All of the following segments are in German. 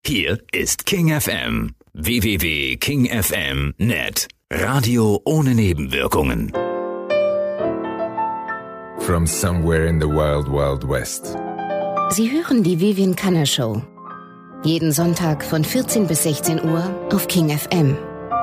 Hier ist King FM. www.kingfm.net. Radio ohne Nebenwirkungen. From somewhere in the wild, wild west. Sie hören die Vivian Canner Show. Jeden Sonntag von 14 bis 16 Uhr auf King FM.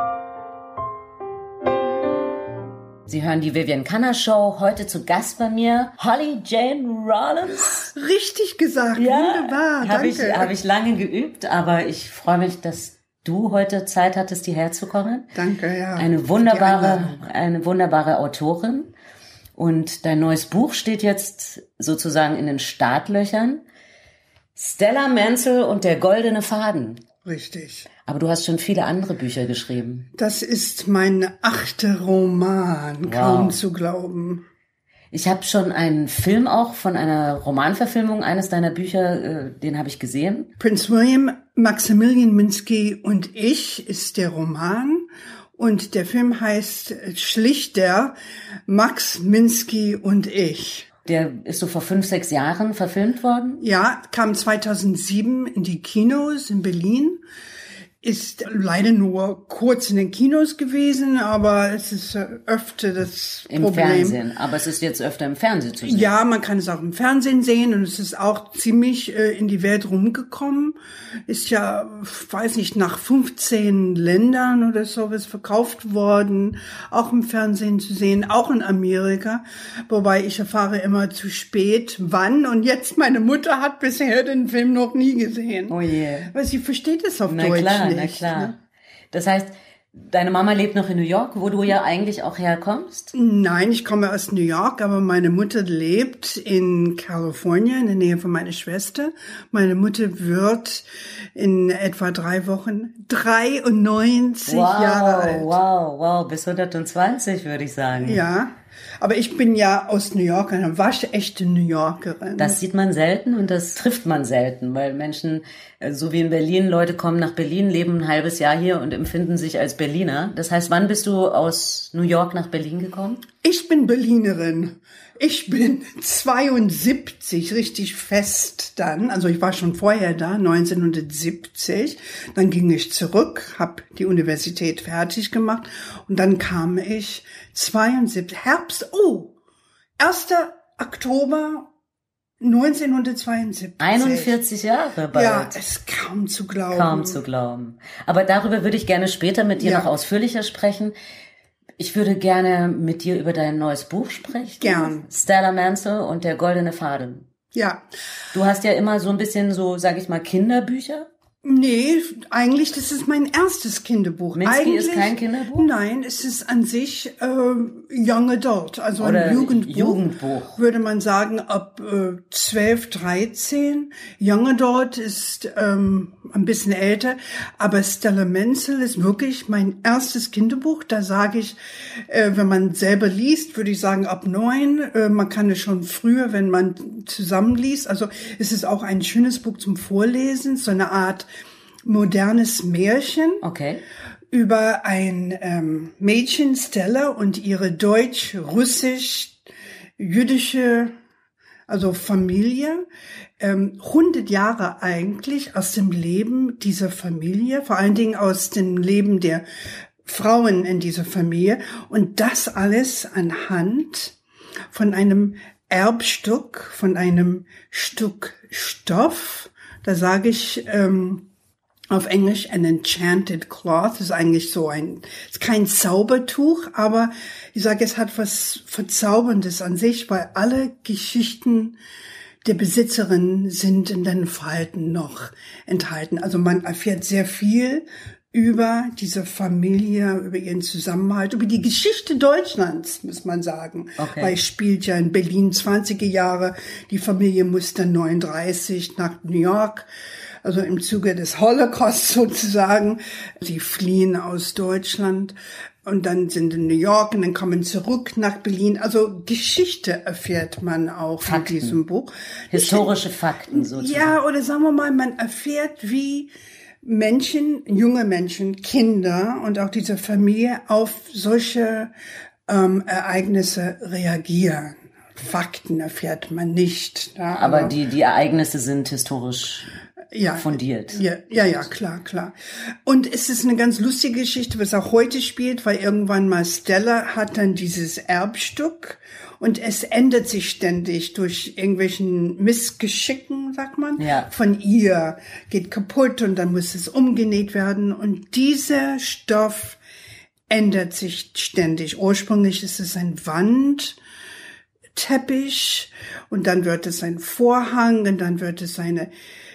Sie hören die Vivian Canner Show. Heute zu Gast bei mir Holly Jane Rollins. Richtig gesagt, ja, wunderbar, danke. Habe ich lange geübt, aber ich freue mich, dass du heute Zeit hattest, hierher zu kommen. Danke, ja. Eine wunderbare Autorin. Und dein neues Buch steht jetzt sozusagen in den Startlöchern. Stella Mansell und der goldene Faden. Richtig. Aber du hast schon viele andere Bücher geschrieben. Das ist mein 8. Roman, kaum zu glauben. Ich habe schon einen Film auch von einer Romanverfilmung eines deiner Bücher, den habe ich gesehen. Prince William, Maximilian Minsky und ich ist der Roman. Und der Film heißt schlichter Max Minsky und ich. Der ist so vor 5, 6 Jahren verfilmt worden? Ja, kam 2007 in die Kinos in Berlin. Ist leider nur kurz in den Kinos gewesen, aber es ist öfter das Problem. Im Fernsehen, aber es ist jetzt öfter im Fernsehen zu sehen. Ja, man kann es auch im Fernsehen sehen und es ist auch ziemlich in die Welt rumgekommen. Ist ja, weiß nicht, nach 15 Ländern oder sowas verkauft worden, auch im Fernsehen zu sehen, auch in Amerika. Wobei ich erfahre immer zu spät, wann. Und jetzt, meine Mutter hat bisher den Film noch nie gesehen. Oh je. Weil sie versteht es auf Deutsch nicht. Na klar. Ne? Das heißt, deine Mama lebt noch in New York, wo du ja eigentlich auch herkommst? Nein, ich komme aus New York, aber meine Mutter lebt in Kalifornien, in der Nähe von meiner Schwester. Meine Mutter wird in etwa 3 Wochen 93 Jahre alt. Wow, bis 120 würde ich sagen. Ja, aber ich bin ja aus New York, eine waschechte New Yorkerin. Das sieht man selten und das trifft man selten, weil Menschen, so wie in Berlin, Leute kommen nach Berlin, leben ein halbes Jahr hier und empfinden sich als Berliner. Das heißt, wann bist du aus New York nach Berlin gekommen? Ich bin Berlinerin. Ich bin 72, richtig fest dann. Also ich war schon vorher da, 1970. Dann ging ich zurück, habe die Universität fertig gemacht und dann kam ich 1. Oktober 1972. 41 Jahre bald. Ja, es ist kaum zu glauben. Kaum zu glauben. Aber darüber würde ich gerne später mit dir noch ausführlicher sprechen. Ich würde gerne mit dir über dein neues Buch sprechen. Gern. Stella Mansell und der goldene Faden. Ja. Du hast ja immer so ein bisschen so, sag ich mal, Kinderbücher. Nee, eigentlich, das ist mein erstes Kinderbuch. Minsky eigentlich ist kein Kinderbuch? Nein, es ist an sich Young Adult, also oder ein Jugendbuch. Würde man sagen, ab 12, 13. Young Adult ist ein bisschen älter, aber Stella Mansell ist wirklich mein erstes Kinderbuch. Da sage ich, wenn man selber liest, würde ich sagen ab 9. Man kann es schon früher, wenn man zusammenliest. Also es ist auch ein schönes Buch zum Vorlesen, so eine Art modernes Märchen über ein Mädchen, Stella, und ihre deutsch-russisch-jüdische, also Familie, 100 Jahre eigentlich aus dem Leben dieser Familie, vor allen Dingen aus dem Leben der Frauen in dieser Familie, und das alles anhand von einem Erbstück, von einem Stück Stoff. Da sage ich auf Englisch an enchanted cloth. Das ist eigentlich so ist kein Zaubertuch, aber ich sage, es hat was Verzauberndes an sich, weil alle Geschichten der Besitzerin sind in den Falten noch enthalten. Also man erfährt sehr viel über diese Familie, über ihren Zusammenhalt, über die Geschichte Deutschlands, muss man sagen. Weil es spielt ja in Berlin 20er Jahre. Die Familie musste 39 nach New York, also im Zuge des Holocaust sozusagen. Sie fliehen aus Deutschland und dann sind in New York und dann kommen zurück nach Berlin. Also Geschichte erfährt man auch in diesem Buch. Historische Fakten sozusagen. Ja, oder sagen wir mal, man erfährt, wie Menschen, junge Menschen, Kinder und auch diese Familie auf solche Ereignisse reagieren. Fakten erfährt man nicht. Ja, aber die Ereignisse sind historisch fundiert. Ja, klar. Und es ist eine ganz lustige Geschichte, was auch heute spielt, weil irgendwann mal Stella hat dann dieses Erbstück und es ändert sich ständig durch irgendwelchen Missgeschicken, sagt man, von ihr, geht kaputt und dann muss es umgenäht werden und dieser Stoff ändert sich ständig. Ursprünglich ist es ein Wandteppich und dann wird es ein Vorhang und dann wird es eine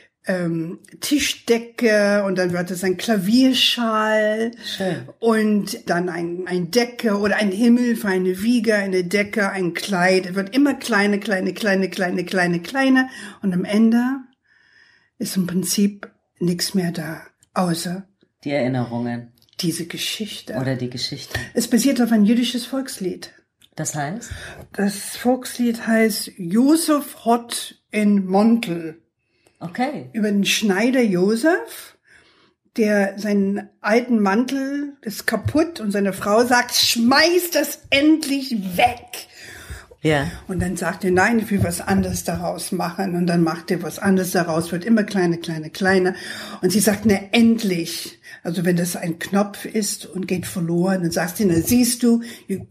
Tischdecke und dann wird es ein Klavierschal. Schön. Und dann ein Decke oder ein Himmel für eine Wiege, eine Decke, ein Kleid. Es wird immer kleiner und am Ende ist im Prinzip nichts mehr da, außer die Erinnerungen. Diese Geschichte. Oder die Geschichte. Es basiert auf ein jüdisches Volkslied. Das heißt? Das Volkslied heißt Josef hat in Mantel. Okay. Über den Schneider Josef, der seinen alten Mantel ist kaputt und seine Frau sagt, schmeiß das endlich weg. Ja. Und dann sagt er, nein, ich will was anderes daraus machen. Und dann macht er was anderes daraus, wird immer kleiner. Und sie sagt, ne, endlich. Also wenn das ein Knopf ist und geht verloren, dann sagst du, na, siehst du,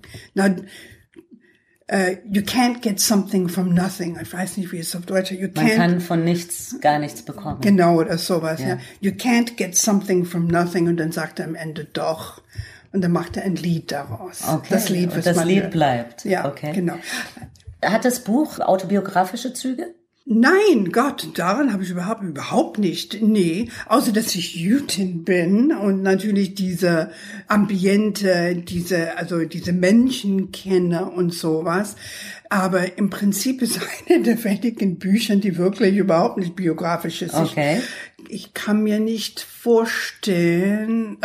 you can't get something from nothing. Ich weiß nicht, wie es auf Deutsch ist. Man kann von nichts gar nichts bekommen. Genau, oder sowas, ja. You can't get something from nothing. Und dann sagt er am Ende doch. Und dann macht er ein Lied daraus. Okay. Das Lied, was das man Lied hört. bleibt. Ja, okay. Genau. Hat das Buch autobiografische Züge? Nein, Gott, daran habe ich überhaupt nicht. Nee, außer dass ich Jüdin bin und natürlich diese Ambiente, diese Menschen kenne und sowas. Aber im Prinzip ist eine der wenigen Bücher, die wirklich überhaupt nicht biografisch ist. Okay. Ich kann mir nicht vorstellen,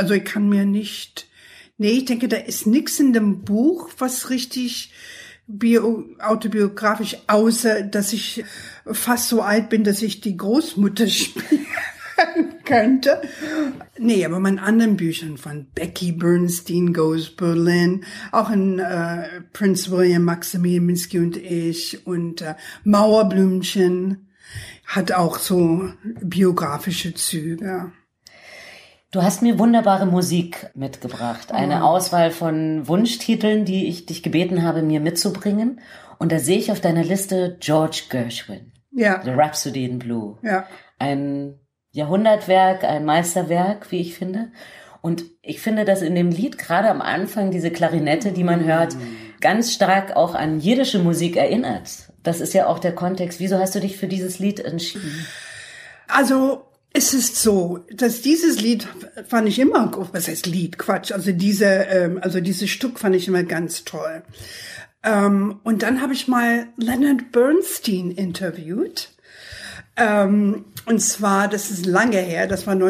ich denke, da ist nichts in dem Buch, was richtig autobiografisch, außer dass ich fast so alt bin, dass ich die Großmutter spielen könnte. Nee, aber meinen anderen Büchern von Becky Bernstein Goes Berlin, auch in Prince William, Maximilian Minsky und ich und Mauerblümchen hat auch so biografische Züge. Du hast mir wunderbare Musik mitgebracht. Eine Auswahl von Wunschtiteln, die ich dich gebeten habe, mir mitzubringen. Und da sehe ich auf deiner Liste George Gershwin. Ja. The Rhapsody in Blue. Ja. Ein Jahrhundertwerk, ein Meisterwerk, wie ich finde. Und ich finde, dass in dem Lied gerade am Anfang diese Klarinette, die man hört, ganz stark auch an jiddische Musik erinnert. Das ist ja auch der Kontext. Wieso hast du dich für dieses Lied entschieden? Also, es ist so, dass dieses Lied fand ich immer, was heißt Lied? Quatsch. Also dieses Stück fand ich immer ganz toll. Und dann habe ich mal Leonard Bernstein interviewt. Und zwar, das ist lange her, das war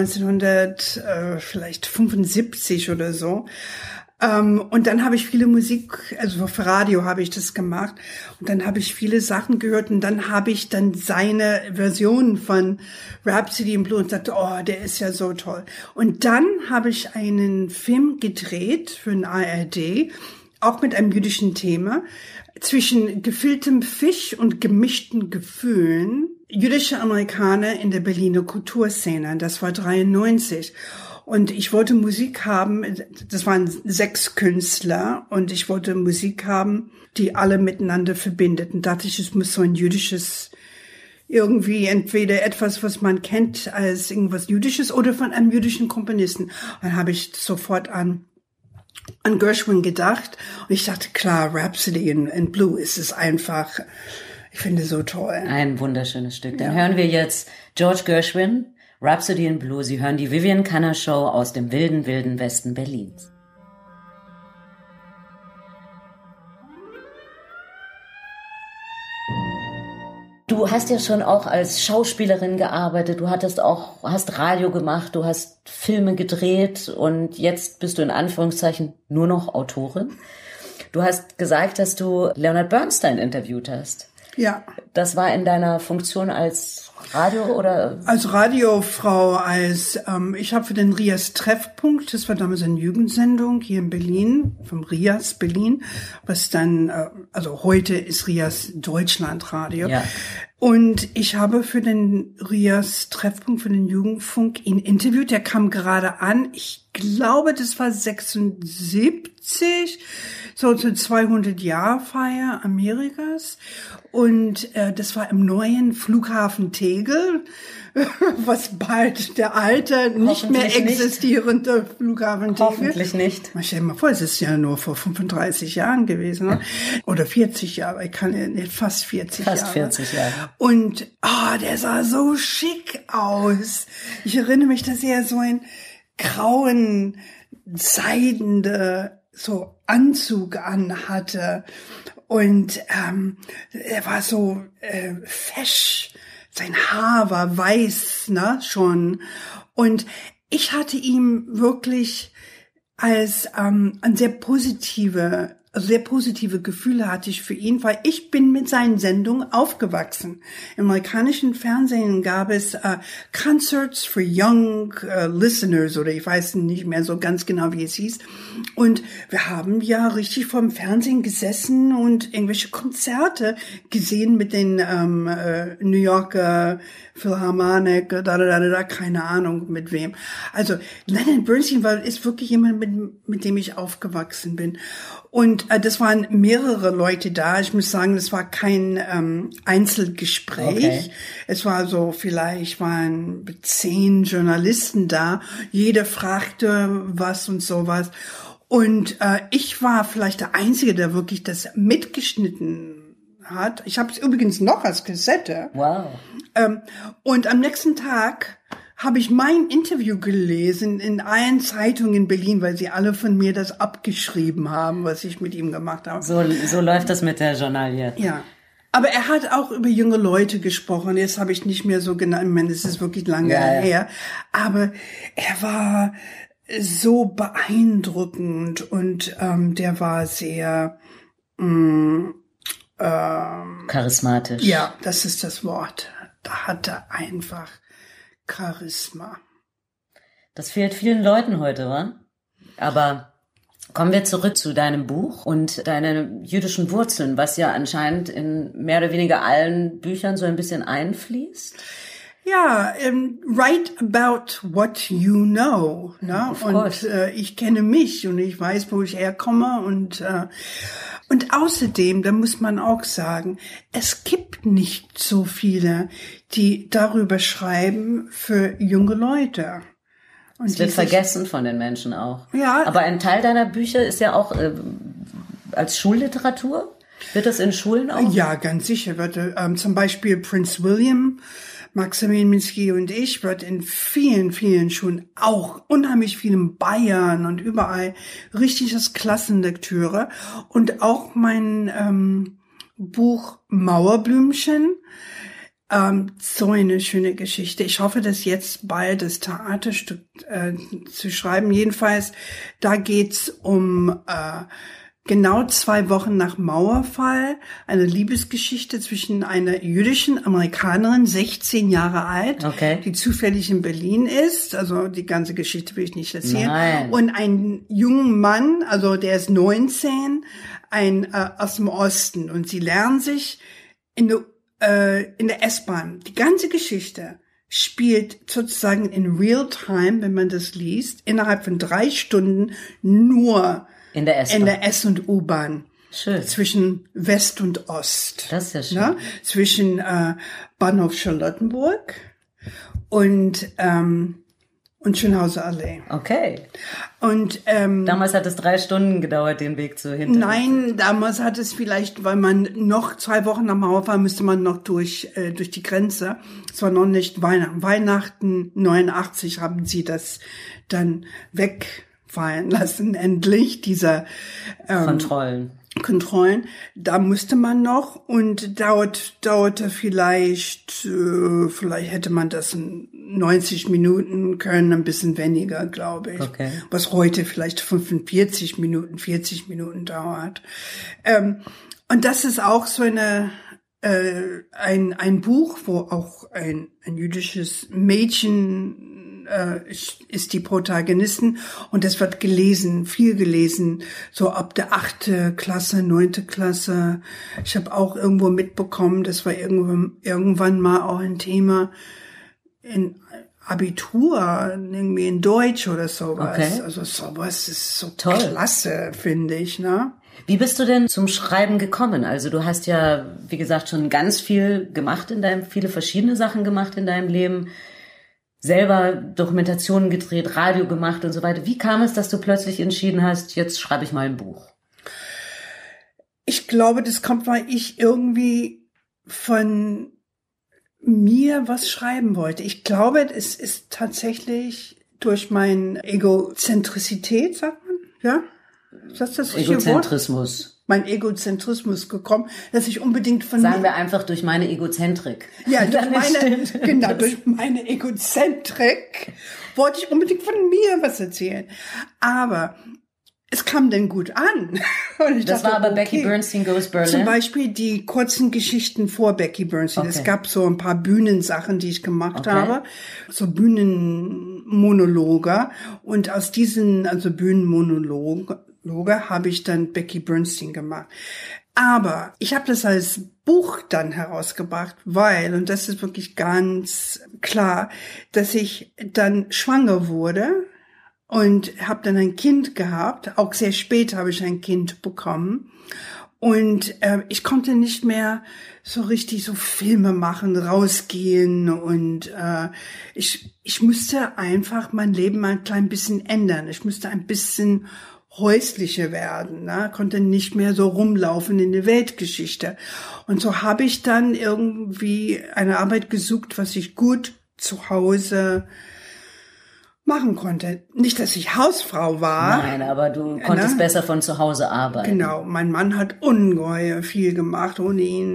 1975 oder so. Und dann habe ich viele Musik, also für Radio habe ich das gemacht. Und dann habe ich viele Sachen gehört und dann habe ich dann seine Version von Rhapsody in Blue und sagte, oh, der ist ja so toll. Und dann habe ich einen Film gedreht für den ARD, auch mit einem jüdischen Thema, zwischen gefülltem Fisch und gemischten Gefühlen. Jüdische Amerikaner in der Berliner Kulturszene, das war 93. Und ich wollte Musik haben, das waren 6 Künstler, und ich wollte Musik haben, die alle miteinander verbindet. Und dachte ich, es muss so ein jüdisches, irgendwie entweder etwas, was man kennt als irgendwas Jüdisches oder von einem jüdischen Komponisten. Und dann habe ich sofort an Gershwin gedacht. Und ich dachte, klar, Rhapsody in Blue ist es einfach, ich finde so toll. Ein wunderschönes Stück. Dann hören wir jetzt George Gershwin, Rhapsody in Blue. Sie hören die Vivian Canner Show aus dem wilden, wilden Westen Berlins. Du hast ja schon auch als Schauspielerin gearbeitet, du hast Radio gemacht, du hast Filme gedreht und jetzt bist du in Anführungszeichen nur noch Autorin. Du hast gesagt, dass du Leonard Bernstein interviewt hast. Ja. Das war in deiner Funktion als Radio oder? Als Radiofrau, ich habe für den Rias Treffpunkt, das war damals eine Jugendsendung hier in Berlin, vom Rias Berlin, was dann, also heute ist Rias Deutschland Radio. Ja. Und ich habe für den Rias Treffpunkt, für den Jugendfunk ihn interviewt. Der kam gerade an. Ich glaube, das war 76, so zur 200-Jahr-Feier Amerikas. Und das war im neuen Flughafen Tegel, was bald der alte, nicht mehr existierende Flughafen Tegel. Hoffentlich nicht. Stell dir mal vor, es ist ja nur vor 35 Jahren gewesen, ne? Oder 40 Jahre, ich kann ja nicht, fast 40 Jahre. Fast 40 Jahre. Und der sah so schick aus. Ich erinnere mich, dass er so einen grauen, seidende so Anzug anhatte. Und er war so fesch. Sein Haar war weiß, ne, schon. Und ich hatte ihm wirklich als ein sehr positive Gefühle hatte ich für ihn, weil ich bin mit seinen Sendungen aufgewachsen. Im amerikanischen Fernsehen gab es Concerts for Young Listeners oder ich weiß nicht mehr so ganz genau, wie es hieß. Und wir haben ja richtig vor dem Fernsehen gesessen und irgendwelche Konzerte gesehen mit den New Yorker Philharmonic, keine Ahnung mit wem. Also Leonard Bernstein ist wirklich jemand, mit dem ich aufgewachsen bin. Und das waren mehrere Leute da. Ich muss sagen, das war kein Einzelgespräch. Okay. Es war so, vielleicht waren 10 Journalisten da. Jeder fragte was und sowas. Und ich war vielleicht der Einzige, der wirklich das mitgeschnitten hat. Ich habe es übrigens noch als Kassette. Wow. Und am nächsten Tag habe ich mein Interview gelesen in allen Zeitungen in Berlin, weil sie alle von mir das abgeschrieben haben, was ich mit ihm gemacht habe. So läuft das mit der Journalie. Ja. Aber er hat auch über junge Leute gesprochen. Jetzt habe ich nicht mehr so genau, ich meine, es ist wirklich lange her. Aber er war so beeindruckend und der war sehr charismatisch. Ja, das ist das Wort. Da hat er einfach Charisma. Das fehlt vielen Leuten heute, wa? Aber kommen wir zurück zu deinem Buch und deinen jüdischen Wurzeln, was ja anscheinend in mehr oder weniger allen Büchern so ein bisschen einfließt. Ja, write about what you know. Ne? Und ich kenne mich und ich weiß, wo ich herkomme und außerdem, da muss man auch sagen, es gibt nicht so viele, die darüber schreiben für junge Leute. Und es wird vergessen von den Menschen auch. Ja. Aber ein Teil deiner Bücher ist ja auch als Schulliteratur. Wird das in Schulen auch? Ja, ganz sicher. Wird zum Beispiel Prince William, Maximilian Minsky und ich wird in vielen, vielen Schulen, auch unheimlich vielen Bayern und überall richtig das Klassenlektüre. Und auch mein Buch Mauerblümchen, so eine schöne Geschichte. Ich hoffe, dass jetzt bald das Theaterstück zu schreiben. Jedenfalls, da geht's um genau 2 Wochen nach Mauerfall, eine Liebesgeschichte zwischen einer jüdischen Amerikanerin, 16 Jahre alt, die zufällig in Berlin ist. Also die ganze Geschichte will ich nicht erzählen. Nein. Und einen jungen Mann, also der ist 19, aus dem Osten. Und sie lernen sich in der S-Bahn. Die ganze Geschichte spielt sozusagen in real time, wenn man das liest, innerhalb von 3 Stunden nur in der S- und U-Bahn. Schön. Zwischen West und Ost. Das ist ja schön. Ne? Zwischen Bahnhof Charlottenburg und Schönhauser Allee. Okay. Und damals hat es 3 Stunden gedauert, den Weg zu hinter. Nein, damals hat es vielleicht, weil man noch 2 Wochen nach Mauerfall müsste man noch durch die Grenze. Es war noch nicht Weihnachten. Weihnachten 89 haben sie das dann wegfallen lassen, endlich, dieser Kontrollen. Da musste man noch und dauerte vielleicht hätte man das in 90 Minuten können, ein bisschen weniger, glaube ich. Okay. Was heute vielleicht 45 Minuten, 40 Minuten dauert. Und das ist auch so ein Buch, wo auch ein jüdisches Mädchen ist die Protagonistin und das wird gelesen, viel gelesen, so ab der 8. Klasse, 9. Klasse. Ich habe auch irgendwo mitbekommen, das war irgendwann mal auch ein Thema in Abitur, irgendwie in Deutsch oder sowas. Okay. Also sowas ist so toll. Klasse, finde ich, ne? Wie bist du denn zum Schreiben gekommen? Also du hast ja, wie gesagt, schon ganz viel gemacht viele verschiedene Sachen gemacht in deinem Leben. Selber Dokumentationen gedreht, Radio gemacht und so weiter. Wie kam es, dass du plötzlich entschieden hast, jetzt schreibe ich mal ein Buch? Ich glaube, das kommt, weil ich irgendwie von mir was schreiben wollte. Ich glaube, es ist tatsächlich durch meine Egozentrizität, sagt man, ja? Ist das Egozentrismus. Mein Egozentrismus gekommen, dass ich unbedingt von Sagen wir einfach durch meine Egozentrik. Ja, durch meine Egozentrik wollte ich unbedingt von mir was erzählen. Aber es kam denn gut an. Und ich dachte, war aber okay. Becky Bernstein Goes Berlin? Zum Beispiel die kurzen Geschichten vor Becky Bernstein. Okay. Es gab so ein paar Bühnensachen, die ich gemacht habe. So Bühnenmonologe. Und aus diesen, Bühnenmonologe habe ich dann Becky Bernstein gemacht. Aber ich habe das als Buch dann herausgebracht, weil, und das ist wirklich ganz klar, dass ich dann schwanger wurde und habe dann ein Kind gehabt. Auch sehr spät habe ich ein Kind bekommen. Und ich konnte nicht mehr so richtig so Filme machen, rausgehen. Und ich müsste einfach mein Leben mal ein klein bisschen ändern. Ich müsste ein bisschen häuslicher werden, ne? Konnte nicht mehr so rumlaufen in der Weltgeschichte. Und so habe ich dann irgendwie eine Arbeit gesucht, was ich gut zu Hause machen konnte. Nicht, dass ich Hausfrau war. Nein, aber du konntest besser von zu Hause arbeiten. Genau, mein Mann hat ungeheuer viel gemacht ohne ihn.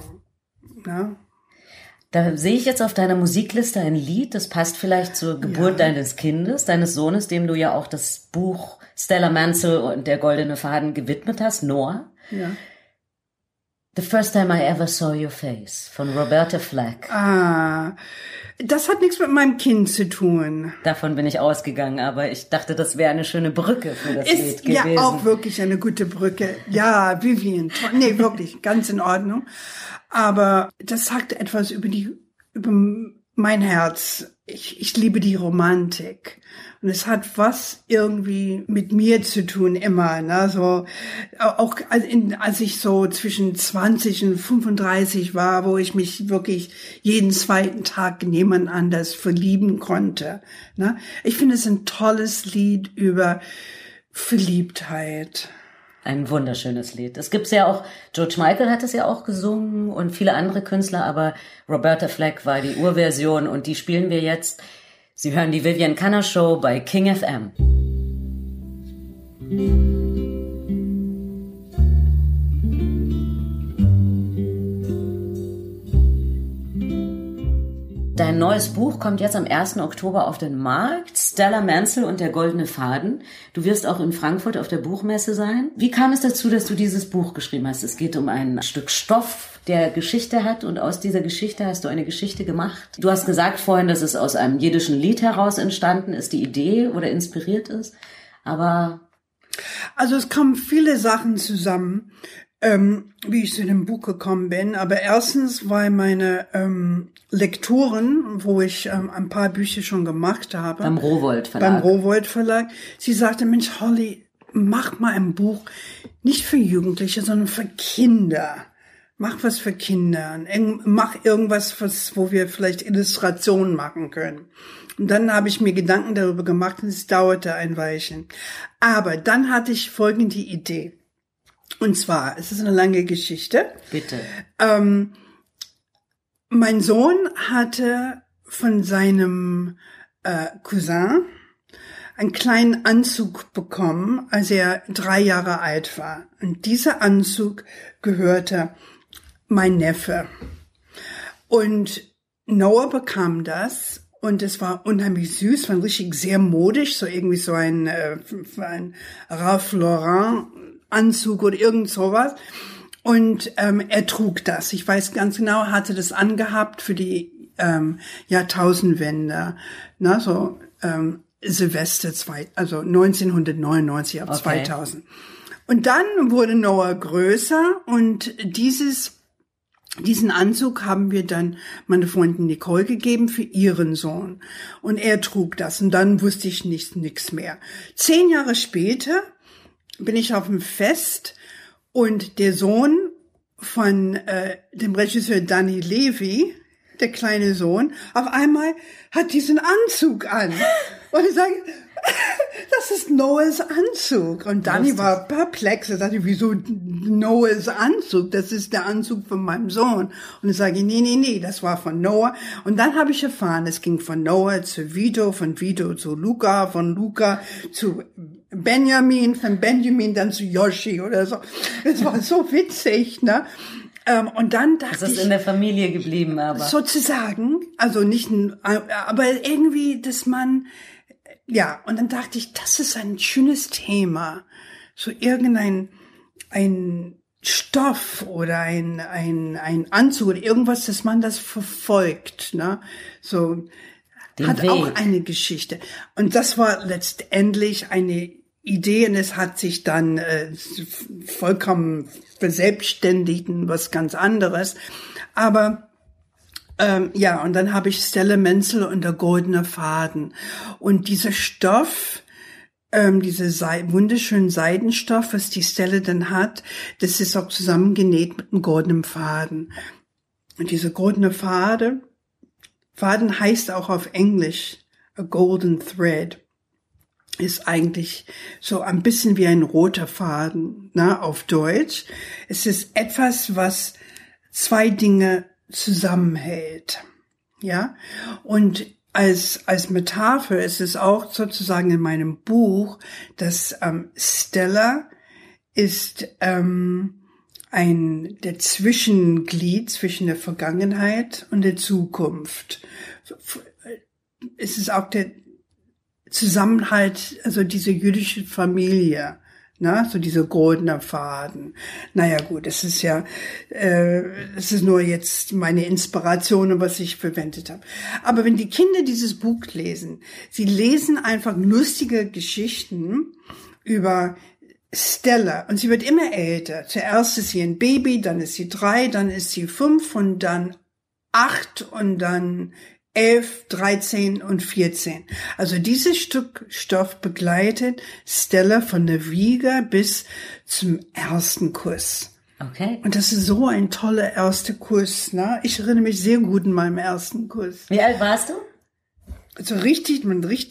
Ja. Da sehe ich jetzt auf deiner Musikliste ein Lied, das passt vielleicht zur Geburt deines Kindes, deines Sohnes, dem du ja auch das Buch Stella Mansell und der goldene Faden gewidmet hast, Noah. Ja. The First Time I Ever Saw Your Face von Roberta Flack. Das hat nichts mit meinem Kind zu tun. Davon bin ich ausgegangen, aber ich dachte, das wäre eine schöne Brücke für das Lied gewesen. Ja, auch wirklich eine gute Brücke. Ja, Vivian. Nee, wirklich, ganz in Ordnung. Aber das sagt etwas über mein Herz. Ich liebe die Romantik. Und es hat was irgendwie mit mir zu tun immer, ne? So, auch als ich so zwischen 20 und 35 war, wo ich mich wirklich jeden zweiten Tag in jemand anders verlieben konnte, ne? Ich finde es ein tolles Lied über Verliebtheit. Ein wunderschönes Lied. Es gibt's ja auch, George Michael hat es ja auch gesungen und viele andere Künstler, aber Roberta Flack war die Urversion und die spielen wir jetzt. Sie hören die Vivian Canner Show bei King FM. Dein neues Buch kommt jetzt am 1. Oktober auf den Markt. Stella Mansell und der goldene Faden. Du wirst auch in Frankfurt auf der Buchmesse sein. Wie kam es dazu, dass du dieses Buch geschrieben hast? Es geht um ein Stück Stoff, der Geschichte hat und aus dieser Geschichte hast du eine Geschichte gemacht. Du hast gesagt vorhin, dass es aus einem jiddischen Lied heraus entstanden ist, die Idee oder inspiriert ist. Aber also es kommen viele Sachen zusammen, wie ich zu dem Buch gekommen bin. Aber erstens, weil meine Lektorin, wo ich ein paar Bücher schon gemacht habe. Beim Rowohlt Verlag. Sie sagte, Mensch, Holly, mach mal ein Buch, nicht für Jugendliche, sondern für Kinder. Mach was für Kinder. Mach irgendwas, wo wir vielleicht Illustrationen machen können. Und dann habe ich mir Gedanken darüber gemacht und es dauerte ein Weilchen. Aber dann hatte ich folgende Idee. Und zwar, es ist eine lange Geschichte. Bitte. Mein Sohn hatte von seinem Cousin einen kleinen Anzug bekommen, als er 3 Jahre alt war. Und dieser Anzug gehörte mein Neffe. Und Noah bekam das. Und es war unheimlich süß, war richtig sehr modisch, so irgendwie so ein Ralph Lauren Anzug oder irgend sowas. Und er trug das. Ich weiß ganz genau, hatte das angehabt für die Jahrtausendwende, ne, so Silvester 1999 auf 2000. Und dann wurde Noah größer und diesen Anzug haben wir dann meine Freundin Nicole gegeben für ihren Sohn. Und er trug das. Und dann wusste ich nichts mehr. 10 Jahre später bin ich auf dem Fest und der Sohn von dem Regisseur Danny Levy, der kleine Sohn, auf einmal hat diesen Anzug an. Und ich sage, das ist Noahs Anzug. Und Danny war perplex. Er sagte, wieso Noahs Anzug? Das ist der Anzug von meinem Sohn. Und ich sage, nee, das war von Noah. Und dann habe ich erfahren, es ging von Noah zu Vito, von Vito zu Luca, von Luca zu Benjamin, von Benjamin dann zu Yoshi oder so. Es war so witzig, ne? Und dann dachte ich... Das ist in der Familie geblieben, aber... Sozusagen. Also nicht, aber irgendwie, dass man... Ja, und dann dachte ich, das ist ein schönes Thema. So irgendein Stoff oder ein Anzug oder irgendwas, dass man das verfolgt, ne? So, hat auch eine Geschichte. Und das war letztendlich eine Idee und es hat sich dann vollkommen verselbstständigt und was ganz anderes. Aber ja, und dann habe ich Stella Menzel und der goldene Faden. Und dieser Stoff, dieser wunderschönen Seidenstoff, was die Stella dann hat, das ist auch zusammengenäht mit einem goldenen Faden. Und dieser goldene Faden heißt auch auf Englisch a golden thread. Ist eigentlich so ein bisschen wie ein roter Faden, ne, auf Deutsch. Es ist etwas, was 2 Dinge zusammenhält, ja, und als Metapher ist es auch sozusagen in meinem Buch, dass Stella ist der Zwischenglied zwischen der Vergangenheit und der Zukunft. Es ist auch der Zusammenhalt, also diese jüdische Familie. Na, so dieser goldene Faden. Naja, gut, es ist ja, es ist nur jetzt meine Inspiration und was ich verwendet habe. Aber wenn die Kinder dieses Buch lesen, sie lesen einfach lustige Geschichten über Stella und sie wird immer älter. Zuerst ist sie ein Baby, dann ist sie 3, dann ist sie 5 und dann 8 und dann 11, 13 und 14. Also dieses Stück Stoff begleitet Stella von der Wiege bis zum ersten Kuss. Okay. Und das ist so ein toller erster Kuss, ne? Ich erinnere mich sehr gut an meinen ersten Kuss. Wie alt warst du? So richtig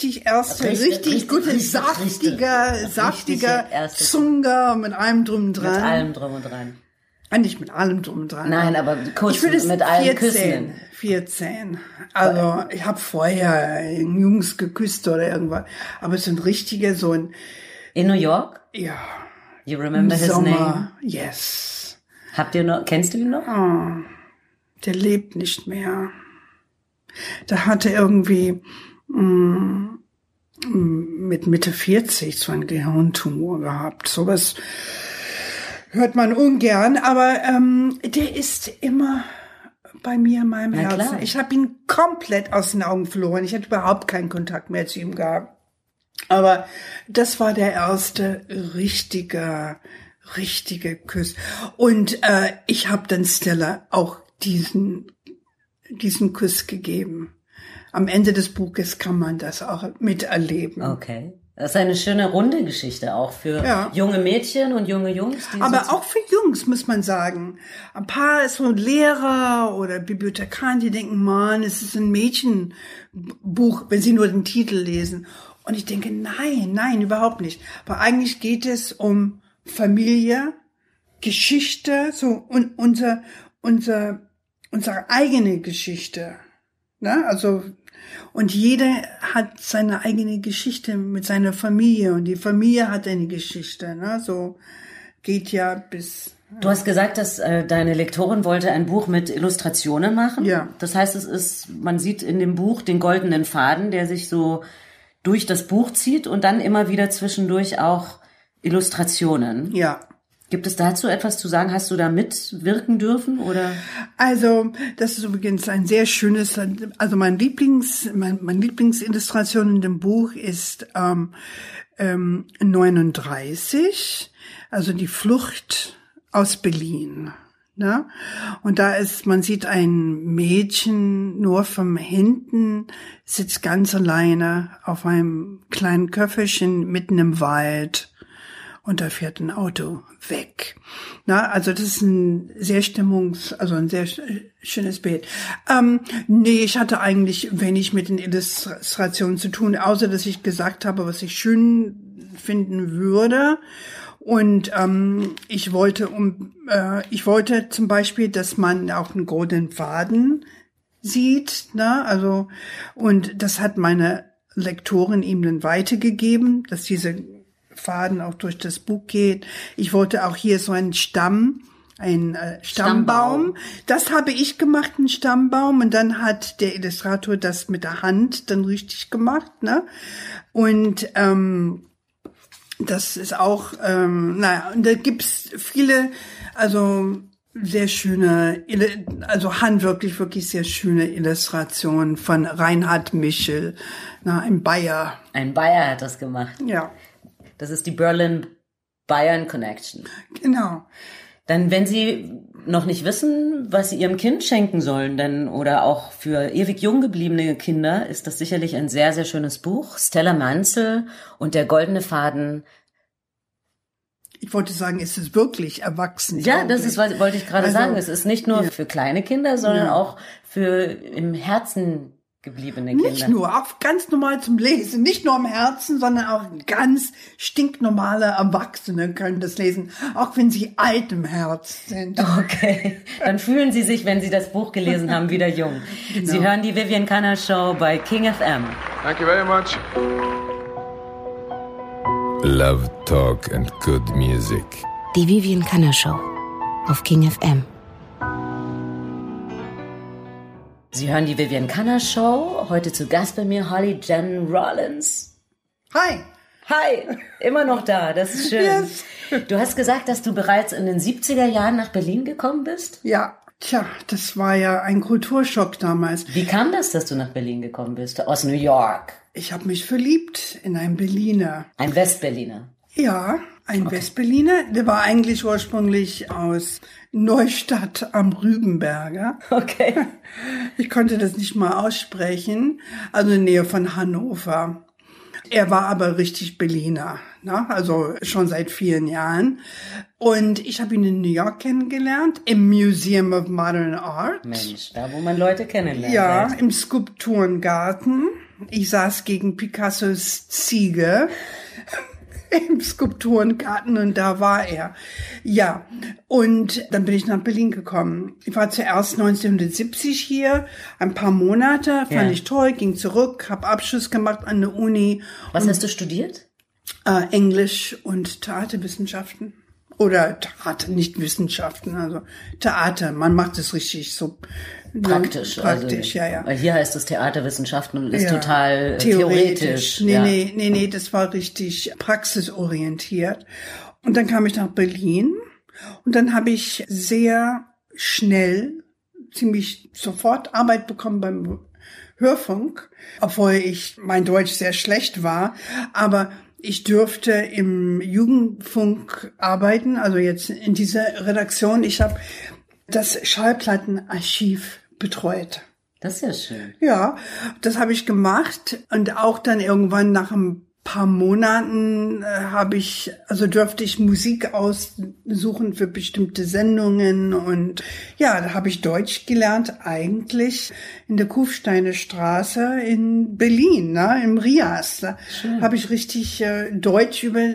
gute, saftiger Zunge mit allem drum und dran. Mit allem drum und dran. Nicht mit allem drum und dran. Nein, aber Kuss mit allen Küssen. 14. Also ich habe vorher Jungs geküsst oder irgendwas. Aber so ein richtiger, so ein... In New York? Ja. You remember his name? Yes. Kennst du ihn noch? Oh, der lebt nicht mehr. Der hatte irgendwie mit Mitte 40 so einen Gehirntumor gehabt. Sowas hört man ungern, aber der ist immer bei mir in meinem Herzen. Klar. Ich habe ihn komplett aus den Augen verloren. Ich hatte überhaupt keinen Kontakt mehr zu ihm gehabt. Aber das war der erste richtige Kuss. Und ich habe dann Stella auch diesen Kuss gegeben. Am Ende des Buches kann man das auch miterleben. Okay. Das ist eine schöne runde Geschichte auch für junge Mädchen und junge Jungs. Aber auch für Jungs, muss man sagen. Ein paar ist so Lehrer oder Bibliothekar, die denken, Mann, es ist ein Mädchenbuch, wenn sie nur den Titel lesen. Und ich denke, nein, überhaupt nicht. Aber eigentlich geht es um Familie, Geschichte, so und unsere eigene Geschichte. Ne? Also, und jeder hat seine eigene Geschichte mit seiner Familie und die Familie hat eine Geschichte. Ne? So geht ja bis... Du hast gesagt, dass deine Lektorin wollte ein Buch mit Illustrationen machen. Ja. Das heißt, man sieht in dem Buch den goldenen Faden, der sich so durch das Buch zieht und dann immer wieder zwischendurch auch Illustrationen. Ja. Gibt es dazu etwas zu sagen? Hast du da mitwirken dürfen oder? Also, das ist übrigens ein sehr schönes, also meine Lieblingsillustration in dem Buch ist 39, also die Flucht aus Berlin. Ne? Und da man sieht ein Mädchen nur von hinten, sitzt ganz alleine auf einem kleinen Köfferchen mitten im Wald. Und da fährt ein Auto weg. Na, also das ist ein sehr ein sehr schönes Bild. Nee, ich hatte eigentlich wenig mit den Illustrationen zu tun, außer dass ich gesagt habe, was ich schön finden würde. Und ich wollte zum Beispiel, dass man auch einen goldenen Faden sieht. Ne? Also, und das hat meine Lektorin ihm dann weitergegeben, dass diese Faden auch durch das Buch geht. Ich wollte auch hier so einen Stammbaum. Das habe ich gemacht, einen Stammbaum. Und dann hat der Illustrator das mit der Hand dann richtig gemacht, ne? Und das ist auch, und da gibt's viele, also sehr schöne, also handwerklich wirklich sehr schöne Illustrationen von Reinhard Michel, ein Bayer. Ein Bayer hat das gemacht. Ja. Das ist die Berlin-Bayern Connection. Genau. Dann, wenn Sie noch nicht wissen, was Sie Ihrem Kind schenken sollen, dann, oder auch für ewig jung gebliebene Kinder, ist das sicherlich ein sehr, sehr schönes Buch. Stella Manzel und der goldene Faden. Ich wollte sagen, es ist wirklich erwachsen. Ja, wollte ich gerade sagen. Es ist nicht nur für kleine Kinder, sondern auch für im Herzen gebliebene Kinder. Nicht nur, auch ganz normal zum Lesen. Nicht nur im Herzen, sondern auch ganz stinknormale Erwachsene können das lesen. Auch wenn sie alt im Herz sind. Okay. Dann fühlen Sie sich, wenn Sie das Buch gelesen haben, wieder jung. Genau. Sie hören die Vivian Canner Show bei King FM. Thank you very much. Love, talk and good music. Die Vivian Canner Show auf King FM. Sie hören die Vivian Canner Show. Heute zu Gast bei mir Holly Jen Rollins. Hi. Hi, immer noch da, das ist schön. Yes. Du hast gesagt, dass du bereits in den 70er Jahren nach Berlin gekommen bist? Ja, das war ja ein Kulturschock damals. Wie kam das, dass du nach Berlin gekommen bist, aus New York? Ich habe mich verliebt in einen Berliner. Ein Westberliner? Ja, ein Westberliner. Der war eigentlich ursprünglich aus Neustadt am Rübenberger. Okay. Ich konnte das nicht mal aussprechen. Also in der Nähe von Hannover. Er war aber richtig Berliner, ne? Also schon seit vielen Jahren. Und ich habe ihn in New York kennengelernt, im Museum of Modern Art. Mensch, da wo man Leute kennenlernt. Ja, im Skulpturengarten. Ich saß gegen Picassos Ziege im Skulpturengarten und da war er. Ja, und dann bin ich nach Berlin gekommen. Ich war zuerst 1970 hier, ein paar Monate, fand ich toll, ging zurück, habe Abschluss gemacht an der Uni. Was hast du studiert? Englisch und Theaterwissenschaften. Oder Theater, nicht Wissenschaften, also Theater. Man macht es richtig so praktisch. Praktisch, also, ja. Weil hier heißt es Theaterwissenschaften und ist total theoretisch. Nee, das war richtig praxisorientiert. Und dann kam ich nach Berlin und dann habe ich sehr schnell, ziemlich sofort Arbeit bekommen beim Hörfunk, obwohl mein Deutsch sehr schlecht war, aber ich durfte im Jugendfunk arbeiten, also jetzt in dieser Redaktion. Ich habe das Schallplattenarchiv betreut. Das ist ja schön. Ja, das habe ich gemacht und auch dann irgendwann nach ein paar Monaten durfte ich Musik aussuchen für bestimmte Sendungen und ja, da habe ich Deutsch gelernt eigentlich in der Kufsteiner Straße in Berlin, ne, im Rias. Da habe ich richtig Deutsch über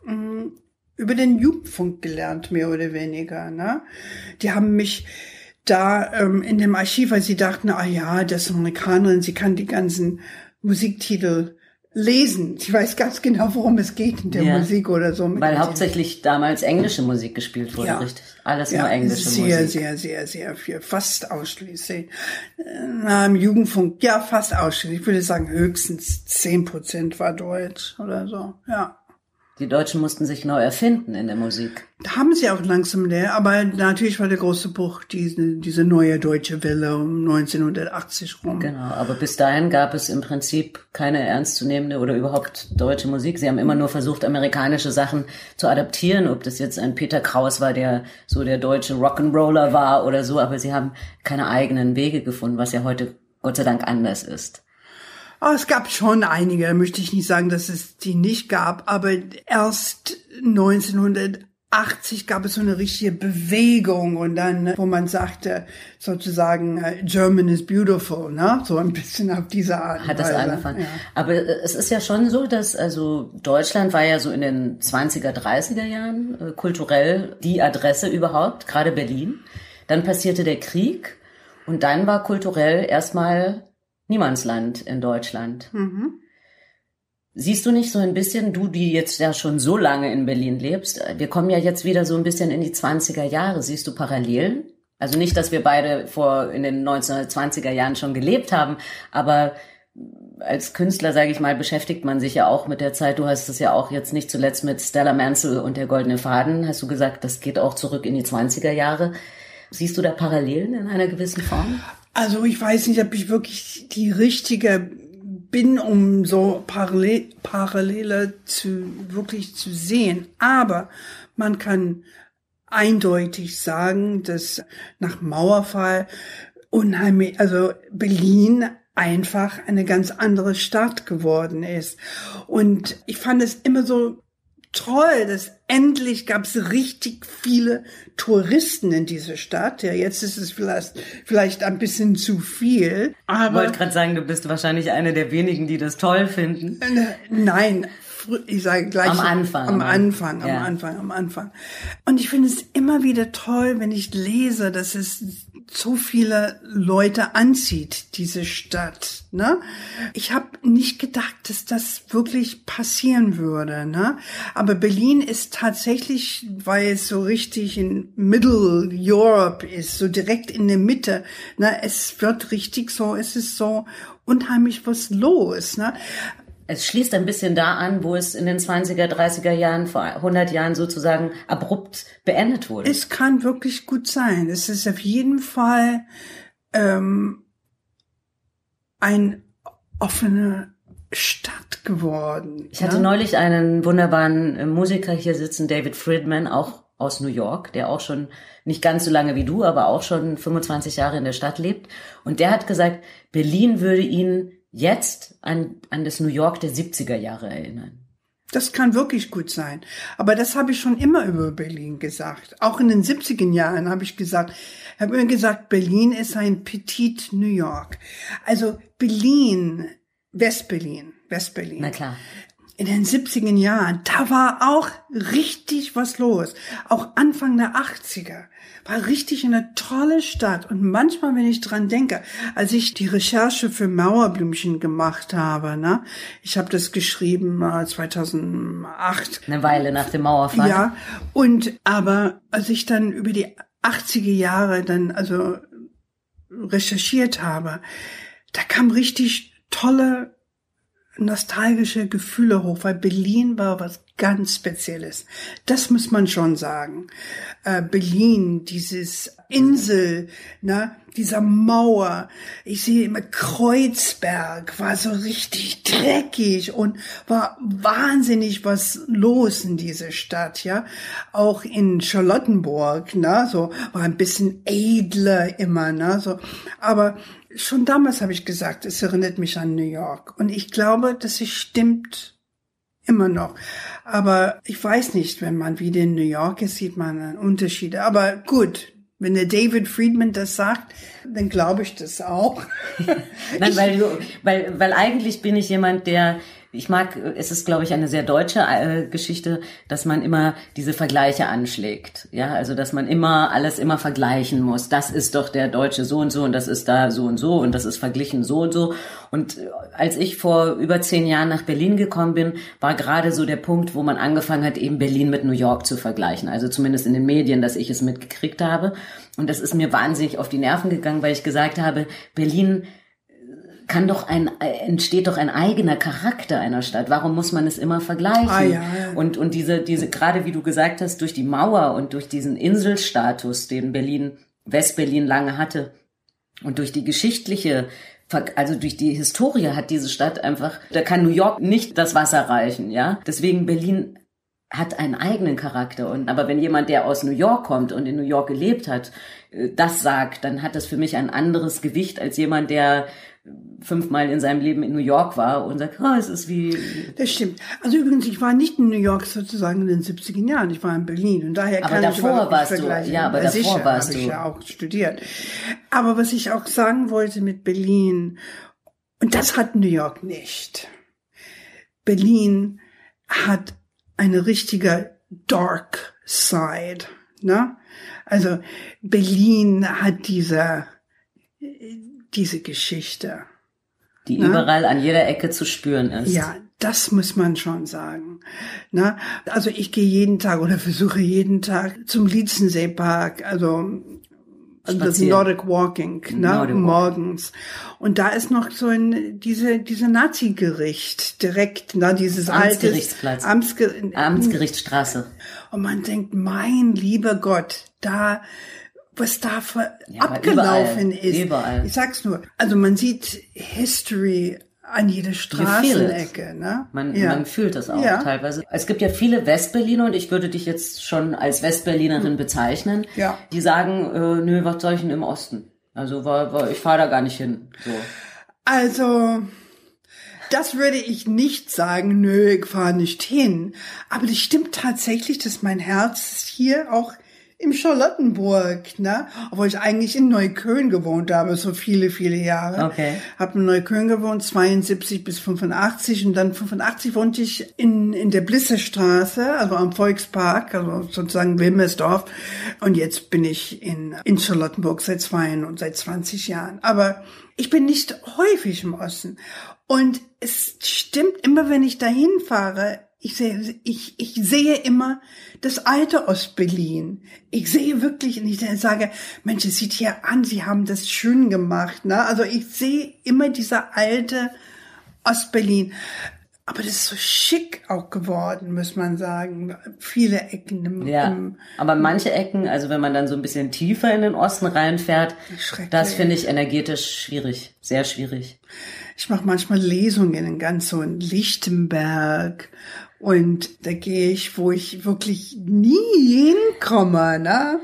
den Jugendfunk gelernt, mehr oder weniger, ne? Die haben mich da in dem Archiv, weil sie dachten, das ist Amerikanerin, sie kann die ganzen Musiktitel lesen. Ich weiß ganz genau, worum es geht in der Musik oder so. Weil hauptsächlich damals englische Musik gespielt wurde, richtig? Alles nur englische Musik. Sehr viel. Fast ausschließlich. Im Jugendfunk, fast ausschließlich. Ich würde sagen, höchstens 10% war Deutsch oder so, ja. Die Deutschen mussten sich neu erfinden in der Musik. Da haben sie auch langsam aber natürlich war der große Bruch diese neue deutsche Welle um 1980 rum. Genau, aber bis dahin gab es im Prinzip keine ernstzunehmende oder überhaupt deutsche Musik. Sie haben immer nur versucht, amerikanische Sachen zu adaptieren, ob das jetzt ein Peter Kraus war, der so der deutsche Rock'n'Roller war oder so, aber sie haben keine eigenen Wege gefunden, was ja heute Gott sei Dank anders ist. Oh, es gab schon einige, da möchte ich nicht sagen, dass es die nicht gab, aber erst 1980 gab es so eine richtige Bewegung und dann, wo man sagte, sozusagen, German is beautiful, ne? So ein bisschen auf diese Art. Hat das angefangen. Ja. Aber es ist ja schon so, dass, also, Deutschland war ja so in den 20er, 30er Jahren kulturell die Adresse überhaupt, gerade Berlin. Dann passierte der Krieg und dann war kulturell erstmal Niemandsland in Deutschland. Mhm. Siehst du nicht so ein bisschen, du, die jetzt ja schon so lange in Berlin lebst, wir kommen ja jetzt wieder so ein bisschen in die 20er Jahre. Siehst du Parallelen? Also nicht, dass wir beide in den 1920er Jahren schon gelebt haben, aber als Künstler, sage ich mal, beschäftigt man sich ja auch mit der Zeit. Du hast es ja auch jetzt nicht zuletzt mit Stella Mansell und der Goldene Faden, hast du gesagt, das geht auch zurück in die 20er Jahre. Siehst du da Parallelen in einer gewissen Form? Also ich weiß nicht, ob ich wirklich die richtige bin, um so Parallele wirklich zu sehen. Aber man kann eindeutig sagen, dass nach Mauerfall Berlin einfach eine ganz andere Stadt geworden ist. Und ich fand es immer so toll, dass endlich gab es richtig viele Touristen in dieser Stadt. Ja, jetzt ist es vielleicht ein bisschen zu viel. Aber ich wollte gerade sagen, du bist wahrscheinlich eine der wenigen, die das toll finden. Nein, ich sage gleich am Anfang. Am Anfang. Und ich finde es immer wieder toll, wenn ich lese, dass es so viele Leute anzieht, diese Stadt, ne? Ich habe nicht gedacht, dass das wirklich passieren würde, ne? Aber Berlin ist tatsächlich, weil es so richtig in Middle Europe ist, so direkt in der Mitte, ne? Es wird richtig so, es ist so unheimlich was los, ne? Es schließt ein bisschen da an, wo es in den 20er, 30er Jahren, vor 100 Jahren sozusagen abrupt beendet wurde. Es kann wirklich gut sein. Es ist auf jeden Fall eine offene Stadt geworden. Ich hatte neulich einen wunderbaren Musiker hier sitzen, David Friedman, auch aus New York, der auch schon nicht ganz so lange wie du, aber auch schon 25 Jahre in der Stadt lebt. Und der hat gesagt, Berlin würde ihn jetzt an das New York der 70er Jahre erinnern. Das kann wirklich gut sein. Aber das habe ich schon immer über Berlin gesagt. Auch in den 70er Jahren habe ich immer gesagt, Berlin ist ein Petit New York. Also Berlin, Westberlin. Na klar. In den 70er Jahren, da war auch richtig was los. Auch Anfang der 80er war richtig eine tolle Stadt. Und manchmal, wenn ich dran denke, als ich die Recherche für Mauerblümchen gemacht habe, ne, ich habe das geschrieben 2008. Eine Weile nach dem Mauerfall. Ja, aber als ich dann über die 80er Jahre recherchiert habe, da kam richtig tolle nostalgische Gefühle hoch, weil Berlin war was ganz Spezielles. Das muss man schon sagen. Berlin, dieses Insel, ne, dieser Mauer. Ich sehe immer Kreuzberg, war so richtig dreckig und war wahnsinnig was los in dieser Stadt, ja. Auch in Charlottenburg, ne, so war ein bisschen edler immer, ne, so. Aber schon damals habe ich gesagt, es erinnert mich an New York. Und ich glaube, dass es stimmt immer noch. Aber ich weiß nicht, wenn man wieder in New York ist, sieht man Unterschiede. Aber gut, wenn der David Friedman das sagt, dann glaube ich das auch. Nein, weil eigentlich bin ich jemand, es ist, glaube ich, eine sehr deutsche Geschichte, dass man immer diese Vergleiche anschlägt. Ja, also, dass man alles immer vergleichen muss. Das ist doch der Deutsche so und so und das ist da so und so und das ist verglichen so und so. Und als ich vor über 10 Jahren nach Berlin gekommen bin, war gerade so der Punkt, wo man angefangen hat, eben Berlin mit New York zu vergleichen. Also zumindest in den Medien, dass ich es mitgekriegt habe. Und das ist mir wahnsinnig auf die Nerven gegangen, weil ich gesagt habe, Berlin entsteht doch ein eigener Charakter einer Stadt. Warum muss man es immer vergleichen? Ja. Und diese, gerade wie du gesagt hast, durch die Mauer und durch diesen Inselstatus, den West-Berlin lange hatte und durch die durch die Historie hat diese Stadt einfach, da kann New York nicht das Wasser reichen, ja. Deswegen Berlin hat einen eigenen Charakter. Aber wenn jemand, der aus New York kommt und in New York gelebt hat, das sagt, dann hat das für mich ein anderes Gewicht als jemand, der 5-mal in seinem Leben in New York war und sagt, es ist wie... Das stimmt. Also übrigens, ich war nicht in New York sozusagen in den 70er Jahren, ich war in Berlin und daher kann ich überhaupt nicht vergleichen. Aber davor warst du. Habe ich ja auch studiert. Aber was ich auch sagen wollte mit Berlin, und das hat New York nicht. Berlin hat eine richtige Dark Side, ne? Also Berlin hat diese Geschichte. Die überall an jeder Ecke zu spüren ist. Ja, das muss man schon sagen. Ne? Also ich gehe jeden Tag oder versuche jeden Tag zum Lietzenseepark, also das Nordic Walking, morgens. Und da ist noch so diese Nazi-Gericht direkt, dieses Amtsgerichtsplatz. Amtsgerichtsstraße. Und man denkt, mein lieber Gott, was da abgelaufen ist. Überall. Ich sag's nur. Also man sieht History an jeder Straßenecke. Ne? Man fühlt das auch teilweise. Es gibt ja viele Westberliner und ich würde dich jetzt schon als Westberlinerin bezeichnen, die sagen, nö, was soll ich denn im Osten? Also ich fahre da gar nicht hin. So. Also das würde ich nicht sagen, nö, ich fahre nicht hin. Aber das stimmt tatsächlich, dass mein Herz hier auch im Charlottenburg, ne? Obwohl ich eigentlich in Neukölln gewohnt habe, so viele, viele Jahre. Okay. Hab in Neukölln gewohnt, 72 bis 85 und dann 85 wohnte ich in der Blissestraße, also am Volkspark, also sozusagen Wilmersdorf. Und jetzt bin ich in Charlottenburg seit 20 Jahren. Aber ich bin nicht häufig im Osten. Und es stimmt immer, wenn ich dahin fahre, ich sehe immer das alte Ostberlin. Ich sehe wirklich, und ich sage, Mensch, es sieht hier an, sie haben das schön gemacht, ne? Also ich sehe immer dieser alte Ostberlin. Aber das ist so schick auch geworden, muss man sagen. Viele Ecken. Aber manche Ecken, also wenn man dann so ein bisschen tiefer in den Osten reinfährt, das finde ich energetisch schwierig, sehr schwierig. Ich mache manchmal Lesungen ganz so in Lichtenberg und da gehe ich, wo ich wirklich nie hinkomme, ne?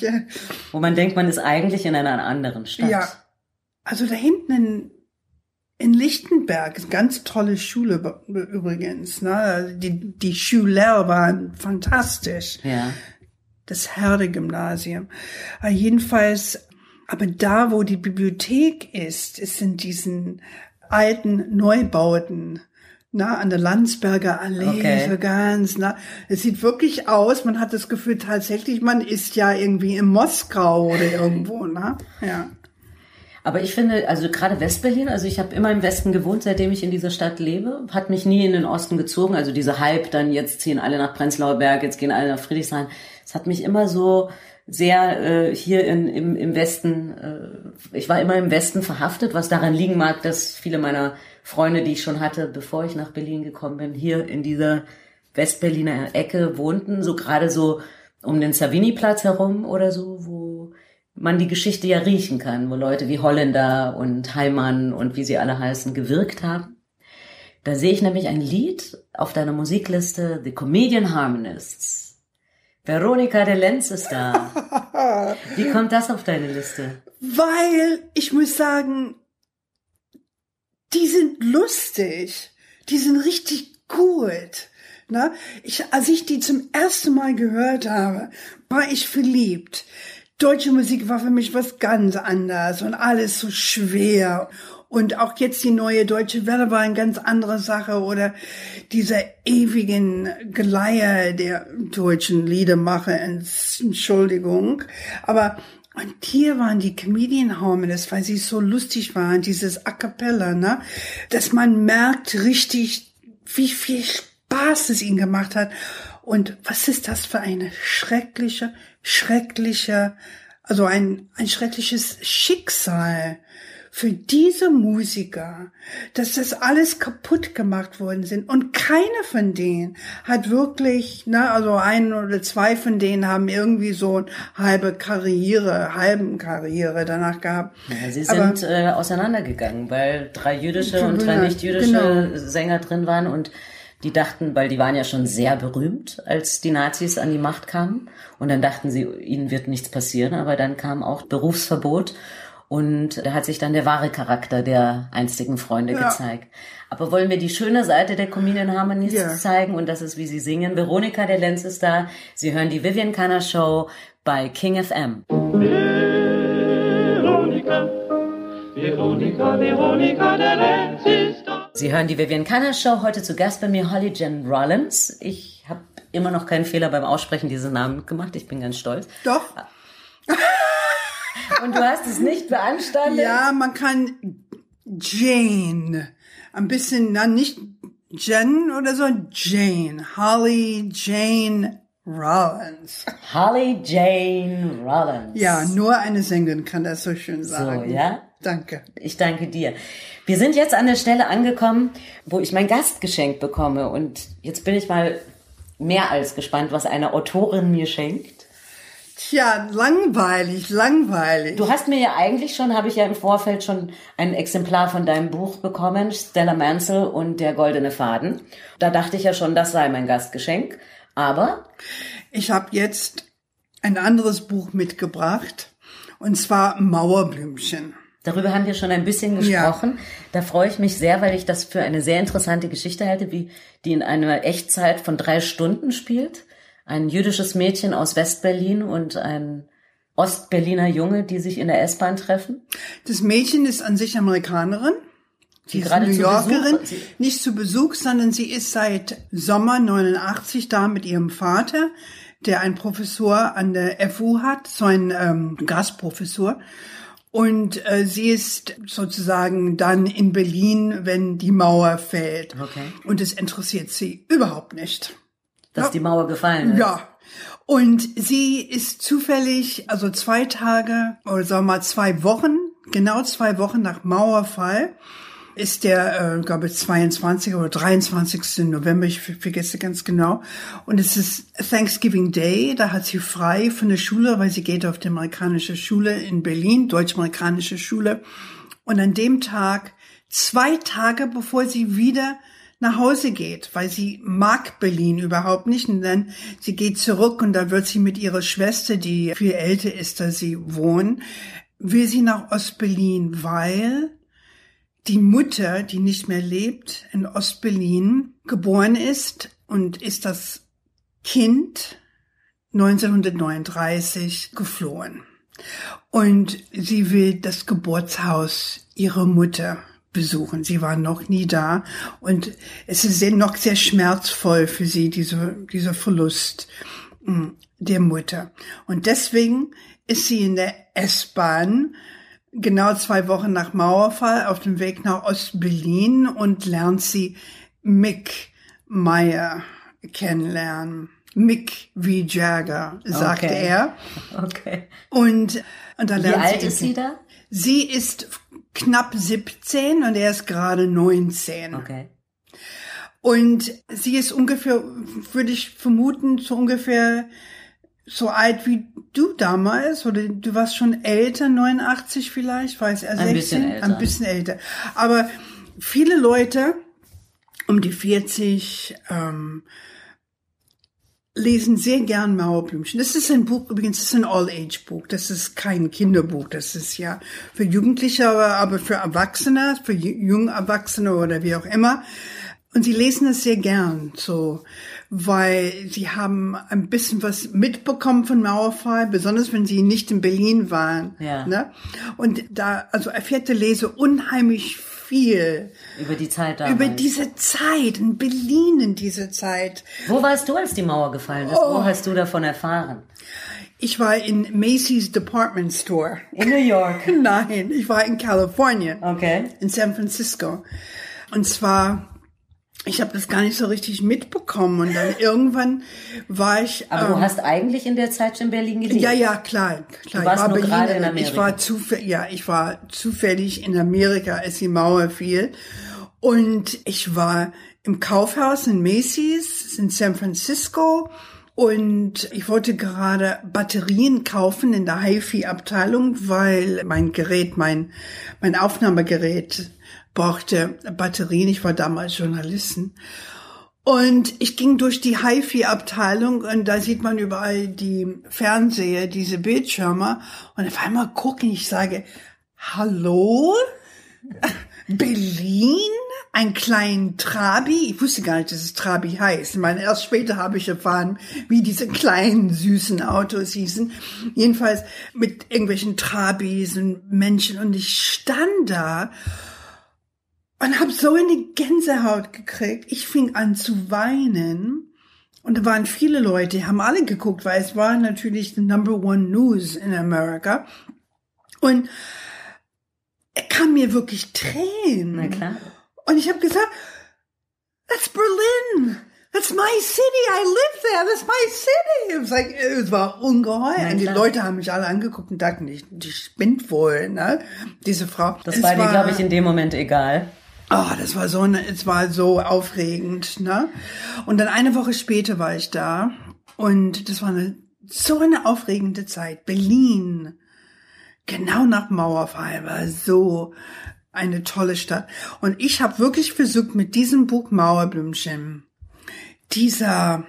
Wo man denkt, man ist eigentlich in einer anderen Stadt. Ja, also da hinten in Lichtenberg ist eine ganz tolle Schule übrigens, ne? Die Schüler waren fantastisch. Ja. Das Herde-Gymnasium. Jedenfalls, aber da, wo die Bibliothek ist in diesen alten Neubauten, an der Landsberger Allee, so ganz, es sieht wirklich aus, man hat das Gefühl tatsächlich, man ist ja irgendwie in Moskau oder irgendwo, ja. Aber ich finde, also gerade Westberlin, also ich habe immer im Westen gewohnt, seitdem ich in dieser Stadt lebe, hat mich nie in den Osten gezogen, also diese Hype, dann jetzt ziehen alle nach Prenzlauer Berg, jetzt gehen alle nach Friedrichshain, es hat mich immer so sehr hier im Westen, ich war immer im Westen verhaftet, was daran liegen mag, dass viele meiner Freunde, die ich schon hatte, bevor ich nach Berlin gekommen bin, hier in dieser Westberliner Ecke wohnten, so gerade so um den Savignyplatz herum oder so, wo man die Geschichte ja riechen kann, wo Leute wie Holländer und Heimann und wie sie alle heißen, gewirkt haben. Da sehe ich nämlich ein Lied auf deiner Musikliste, The Comedian Harmonists. Veronika de Lenz ist da. Wie kommt das auf deine Liste? Weil, ich muss sagen, die sind lustig. Die sind richtig gut. Ne? Als ich die zum ersten Mal gehört habe, war ich verliebt. Deutsche Musik war für mich was ganz anderes und alles so schwer. Und auch jetzt die neue Deutsche Welle war eine ganz andere Sache oder dieser ewigen Geleier der deutschen Liedermacher, Entschuldigung. Aber und hier waren die Comedian Harmonists, weil sie so lustig waren, dieses A Cappella, ne? Dass man merkt richtig, wie viel Spaß es ihnen gemacht hat. Und was ist das für eine schreckliches Schicksal für diese Musiker, dass das alles kaputt gemacht worden sind. Und keine von denen hat wirklich, also ein oder zwei von denen haben irgendwie so eine halben Karriere danach gehabt. Ja, sie sind auseinandergegangen, weil 3 jüdische und 3 nicht-jüdische Sänger drin waren und die dachten, weil die waren ja schon sehr berühmt, als die Nazis an die Macht kamen. Und dann dachten sie, ihnen wird nichts passieren. Aber dann kam auch Berufsverbot. Und da hat sich dann der wahre Charakter der einstigen Freunde gezeigt. Aber wollen wir die schöne Seite der Comedian Harmonies zeigen? Und das ist, wie sie singen. Veronika der Lenz ist da. Sie hören die Vivian Canner Show bei King FM. Veronika der Lenz ist da. Sie hören die Vivian Canner Show. Heute zu Gast bei mir Holly Jen Rollins. Ich habe immer noch keinen Fehler beim Aussprechen dieses Namens gemacht. Ich bin ganz stolz. Doch. Und du hast es nicht beanstandet? Ja, man kann Jane. Ein bisschen, nicht Jen oder so, Jane. Holly Jane Rollins. Holly Jane Rollins. Ja, nur eine Sängerin kann das so schön sagen. So, ja? Danke. Ich danke dir. Wir sind jetzt an der Stelle angekommen, wo ich mein Gastgeschenk bekomme. Und jetzt bin ich mal mehr als gespannt, was eine Autorin mir schenkt. Tja, langweilig. Du hast mir ja eigentlich schon, habe ich ja im Vorfeld schon ein Exemplar von deinem Buch bekommen, Stella Mansell und der goldene Faden. Da dachte ich ja schon, das sei mein Gastgeschenk. Aber ich habe jetzt ein anderes Buch mitgebracht, und zwar Mauerblümchen. Darüber haben wir schon ein bisschen gesprochen. Ja. Da freue ich mich sehr, weil ich das für eine sehr interessante Geschichte halte, die in einer Echtzeit von 3 Stunden spielt. Ein jüdisches Mädchen aus Westberlin und ein Ostberliner Junge, die sich in der S-Bahn treffen. Das Mädchen ist an sich Amerikanerin. Sie ist New Yorkerin, nicht zu Besuch, sondern sie ist seit Sommer 89 da mit ihrem Vater, der ein Professor an der FU hat, so ein Gastprofessor. Und sie ist sozusagen dann in Berlin, wenn die Mauer fällt. Okay. Und es interessiert sie überhaupt nicht. Dass die Mauer gefallen ist. Ja. Und sie ist zufällig, also 2 Tage, oder sagen wir mal 2 Wochen, genau 2 Wochen nach Mauerfall, ist der, glaube ich, 22. oder 23. November, ich vergesse ganz genau. Und es ist Thanksgiving Day, da hat sie frei von der Schule, weil sie geht auf die amerikanische Schule in Berlin, deutsch-amerikanische Schule. Und an dem Tag, 2 Tage bevor sie wieder nach Hause geht, weil sie mag Berlin überhaupt nicht. Und dann, sie geht zurück und da wird sie mit ihrer Schwester, die viel älter ist, als sie wohnen, will sie nach Ostberlin, weil die Mutter, die nicht mehr lebt, in Ostberlin geboren ist und ist das Kind 1939 geflohen. Und sie will das Geburtshaus ihrer Mutter besuchen. Sie war noch nie da und es ist noch sehr schmerzvoll für sie, dieser Verlust der Mutter. Und deswegen ist sie in der S-Bahn genau 2 Wochen nach Mauerfall auf dem Weg nach Ostberlin und lernt sie Mick Meyer kennenlernen. Mick wie Jagger, sagte er. Okay. Und da lernt Wie alt ist sie da? Sie ist knapp 17 und er ist gerade 19. Okay. Und sie ist ungefähr, würde ich vermuten, so ungefähr so alt wie du damals, oder du warst schon älter, 89 vielleicht, weiß er, 16? Ein bisschen älter. Aber viele Leute um die 40 lesen sehr gern Mauerblümchen. Das ist ein Buch, übrigens, das ist ein All-Age-Buch. Das ist kein Kinderbuch. Das ist ja für Jugendliche, aber für Erwachsene, für junge Erwachsene oder wie auch immer. Und sie lesen es sehr gern, so, weil sie haben ein bisschen was mitbekommen von Mauerfall, besonders wenn sie nicht in Berlin waren. Ja. Ne? Und da, also erfährt der Leser unheimlich viel über die Zeit damals. Über diese Zeit, in Berlin in diese Zeit. Wo warst du, als die Mauer gefallen ist? Wo hast du davon erfahren? Ich war in Macy's Department Store. In New York? Nein, ich war in Kalifornien. Okay. In San Francisco. Und zwar Ich habe das gar nicht so richtig mitbekommen und dann irgendwann war ich. Aber du hast eigentlich in der Zeit schon in Berlin gelebt? Ja, klar. Du warst nur gerade in Amerika. Ich war zufällig in Amerika, als die Mauer fiel. Und ich war im Kaufhaus in Macy's in San Francisco. Und ich wollte gerade Batterien kaufen in der HiFi-Abteilung, weil mein Aufnahmegerät brauchte Batterien. Ich war damals Journalistin. Und ich ging durch die HiFi-Abteilung und da sieht man überall die Fernseher, diese Bildschirme. Und auf einmal gucke ich, sage, hallo? Berlin? Ein kleinen Trabi? Ich wusste gar nicht, dass es Trabi heißt. Ich meine, erst später habe ich erfahren, wie diese kleinen, süßen Autos hießen. Jedenfalls mit irgendwelchen Trabis und Menschen. Und ich stand da und habe so eine Gänsehaut gekriegt. Ich fing an zu weinen. Und da waren viele Leute, die haben alle geguckt, weil es war natürlich the #1 News in America. Und er kam mir wirklich Tränen. Na klar. Und ich habe gesagt, that's Berlin. That's my city. I live there. That's my city. Es war ungeheuer. Und die Leute haben mich alle angeguckt und dachten, die spinnt wohl, ne? Diese Frau. Das war dir, glaube ich, in dem Moment egal. Es war so aufregend, ne? Und dann eine Woche später war ich da und das war so eine aufregende Zeit. Berlin, genau nach Mauerfall, war so eine tolle Stadt. Und ich habe wirklich versucht, mit diesem Buch Mauerblümchen dieser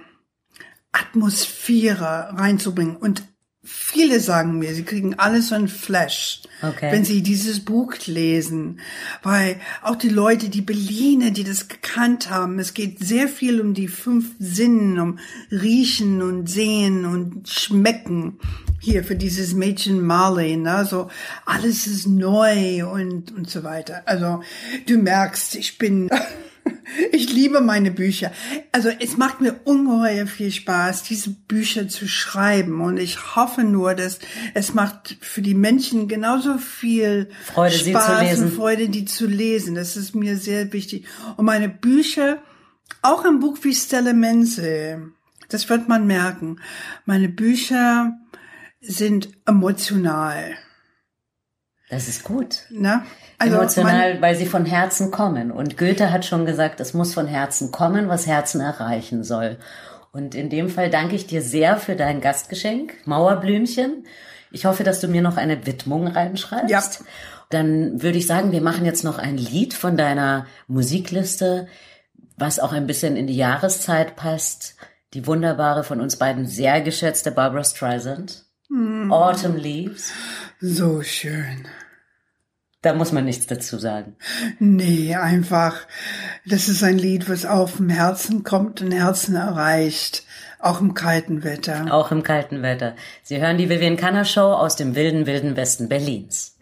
Atmosphäre reinzubringen. Und viele sagen mir, sie kriegen alles so ein Flash, wenn sie dieses Buch lesen. Weil auch die Leute, die Berliner, die das gekannt haben, es geht sehr viel um die 5 Sinnen, um Riechen und Sehen und Schmecken. Hier für dieses Mädchen Marley, ne, so alles ist neu und so weiter. Also du merkst, ich liebe meine Bücher. Also es macht mir ungeheuer viel Spaß, diese Bücher zu schreiben. Und ich hoffe nur, dass es macht für die Menschen genauso viel Freude, Spaß und Freude, die zu lesen. Das ist mir sehr wichtig. Und meine Bücher, auch ein Buch wie Stella Menzel, das wird man merken. Meine Bücher sind emotional. Das ist gut. Na? Also emotional, weil sie von Herzen kommen. Und Goethe hat schon gesagt, es muss von Herzen kommen, was Herzen erreichen soll. Und in dem Fall danke ich dir sehr für dein Gastgeschenk, Mauerblümchen. Ich hoffe, dass du mir noch eine Widmung reinschreibst. Ja. Dann würde ich sagen, wir machen jetzt noch ein Lied von deiner Musikliste, was auch ein bisschen in die Jahreszeit passt. Die wunderbare, von uns beiden sehr geschätzte Barbra Streisand. Autumn Leaves. So schön. Da muss man nichts dazu sagen. Nee, einfach, das ist ein Lied, was auf dem Herzen kommt und Herzen erreicht. Auch im kalten Wetter. Auch im kalten Wetter. Sie hören die Vivian Canner Show aus dem wilden, wilden Westen Berlins.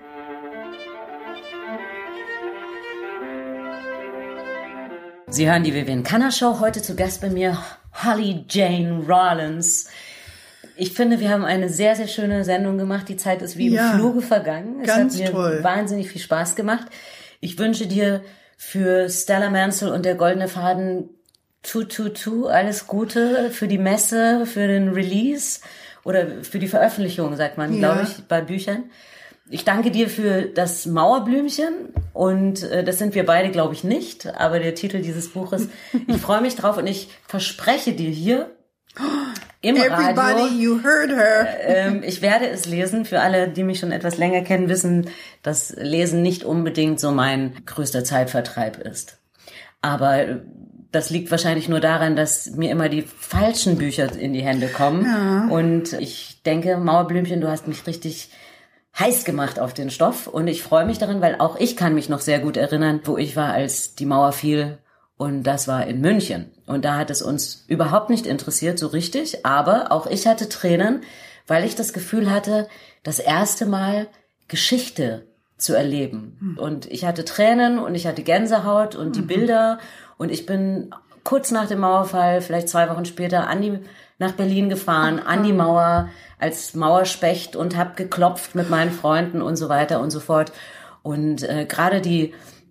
Sie hören die Vivian Canner Show. Heute zu Gast bei mir Holly Jane Rawlins. Ich finde, wir haben eine sehr, sehr schöne Sendung gemacht. Die Zeit ist wie im Fluge vergangen. Es hat mir wahnsinnig viel Spaß gemacht. Ich wünsche dir für Stella Menzel und der Goldene Faden alles Gute für die Messe, für den Release oder für die Veröffentlichung, sagt man, glaube ich, bei Büchern. Ich danke dir für das Mauerblümchen und das sind wir beide, glaube ich, nicht, aber der Titel dieses Buches, ich freue mich drauf und ich verspreche dir hier im Radio, you heard her. Ich werde es lesen. Für alle, die mich schon etwas länger kennen, wissen, dass Lesen nicht unbedingt so mein größter Zeitvertreib ist. Aber das liegt wahrscheinlich nur daran, dass mir immer die falschen Bücher in die Hände kommen. Ja. Und ich denke, Mauerblümchen, du hast mich richtig heiß gemacht auf den Stoff. Und ich freue mich daran, weil auch ich kann mich noch sehr gut erinnern, wo ich war, als die Mauer fiel. Und das war in München. Und da hat es uns überhaupt nicht interessiert, so richtig. Aber auch ich hatte Tränen, weil ich das Gefühl hatte, das erste Mal Geschichte zu erleben. Und ich hatte Tränen und ich hatte Gänsehaut und die Bilder. Und ich bin kurz nach dem Mauerfall, vielleicht 2 Wochen später, nach Berlin gefahren, an die Mauer als Mauerspecht und habe geklopft mit meinen Freunden und so weiter und so fort. Und gerade die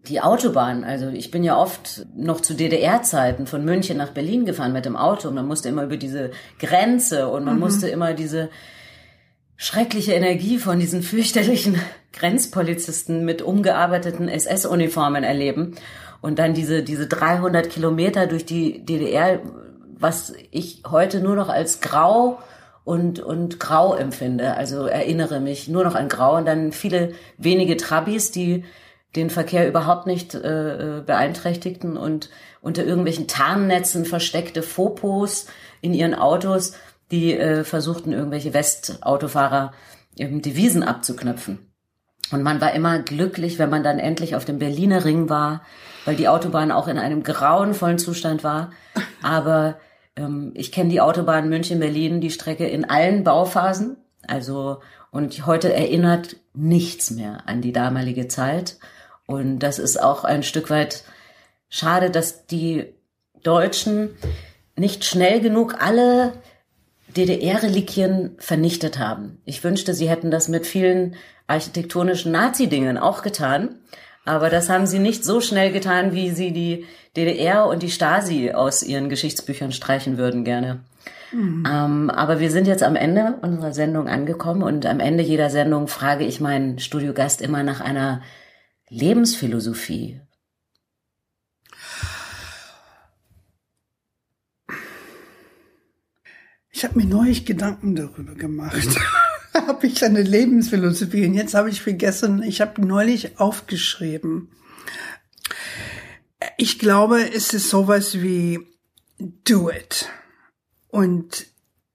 die Autobahn, also ich bin ja oft noch zu DDR-Zeiten von München nach Berlin gefahren mit dem Auto und man musste immer über diese Grenze und man musste immer diese schreckliche Energie von diesen fürchterlichen Grenzpolizisten mit umgearbeiteten SS-Uniformen erleben und dann diese 300 Kilometer durch die DDR, was ich heute nur noch als grau und grau empfinde, also erinnere mich nur noch an grau und dann viele wenige Trabis, die den Verkehr überhaupt nicht beeinträchtigten und unter irgendwelchen Tarnnetzen versteckte Fopos in ihren Autos, die versuchten, irgendwelche Westautofahrer Devisen abzuknöpfen. Und man war immer glücklich, wenn man dann endlich auf dem Berliner Ring war, weil die Autobahn auch in einem grauenvollen Zustand war. Aber ich kenne die Autobahn München-Berlin, die Strecke in allen Bauphasen. Also und heute erinnert nichts mehr an die damalige Zeit. Und das ist auch ein Stück weit schade, dass die Deutschen nicht schnell genug alle DDR-Reliquien vernichtet haben. Ich wünschte, sie hätten das mit vielen architektonischen Nazi-Dingen auch getan. Aber das haben sie nicht so schnell getan, wie sie die DDR und die Stasi aus ihren Geschichtsbüchern streichen würden gerne. Aber wir sind jetzt am Ende unserer Sendung angekommen und am Ende jeder Sendung frage ich meinen Studiogast immer nach einer Lebensphilosophie. Ich habe mir neulich Gedanken darüber gemacht. Habe ich eine Lebensphilosophie? Und jetzt habe ich vergessen, ich habe neulich aufgeschrieben. Ich glaube, es ist sowas wie do it. Und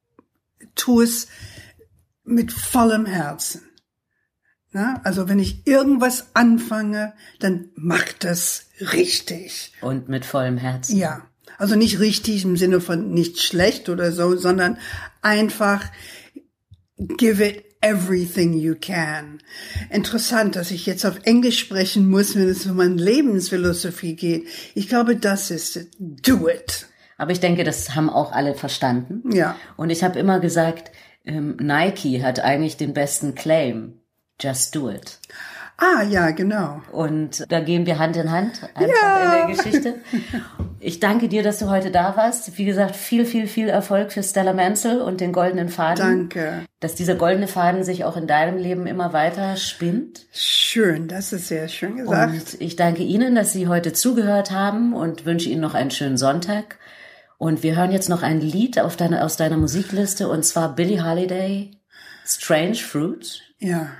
tu es mit vollem Herzen. Na, also wenn ich irgendwas anfange, dann mach das richtig. Und mit vollem Herzen. Ja, also nicht richtig im Sinne von nicht schlecht oder so, sondern einfach give it everything you can. Interessant, dass ich jetzt auf Englisch sprechen muss, wenn es um meine Lebensphilosophie geht. Ich glaube, das ist it. Do it. Aber ich denke, das haben auch alle verstanden. Ja. Und ich habe immer gesagt, Nike hat eigentlich den besten Claim. Just do it. Ah, ja, genau. Und da gehen wir Hand in Hand einfach in der Geschichte. Ich danke dir, dass du heute da warst. Wie gesagt, viel, viel, viel Erfolg für Stella Mansell und den goldenen Faden. Danke. Dass dieser goldene Faden sich auch in deinem Leben immer weiter spinnt. Schön, das ist sehr schön gesagt. Und ich danke Ihnen, dass Sie heute zugehört haben und wünsche Ihnen noch einen schönen Sonntag. Und wir hören jetzt noch ein Lied aus deiner Musikliste und zwar Billie Holiday, Strange Fruit. Ja.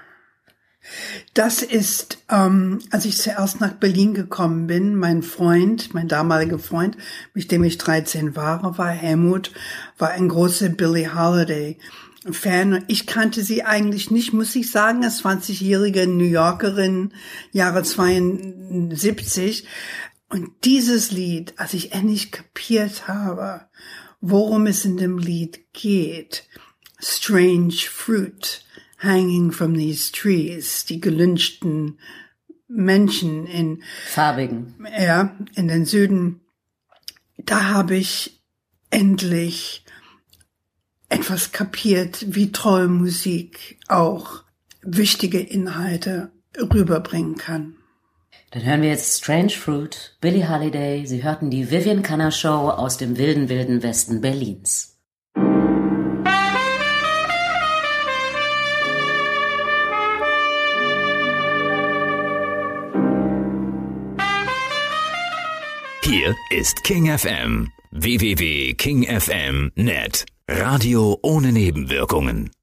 Das ist, als ich zuerst nach Berlin gekommen bin, mein damaliger Freund, mit dem ich 13 war Helmut, war ein großer Billie Holiday Fan. Ich kannte sie eigentlich nicht, muss ich sagen, als 20-jährige New Yorkerin, Jahre 72. Und dieses Lied, als ich endlich kapiert habe, worum es in dem Lied geht, Strange Fruit, hanging from these trees, die gelynchten Menschen in farbigen, in den Süden, da habe ich endlich etwas kapiert, wie toll Musik auch wichtige Inhalte rüberbringen kann. Dann hören wir jetzt Strange Fruit, Billie Holiday. Sie hörten die Vivian Canner Show aus dem wilden, wilden Westen Berlins. Hier ist King FM. www.kingfm.net. Radio ohne Nebenwirkungen.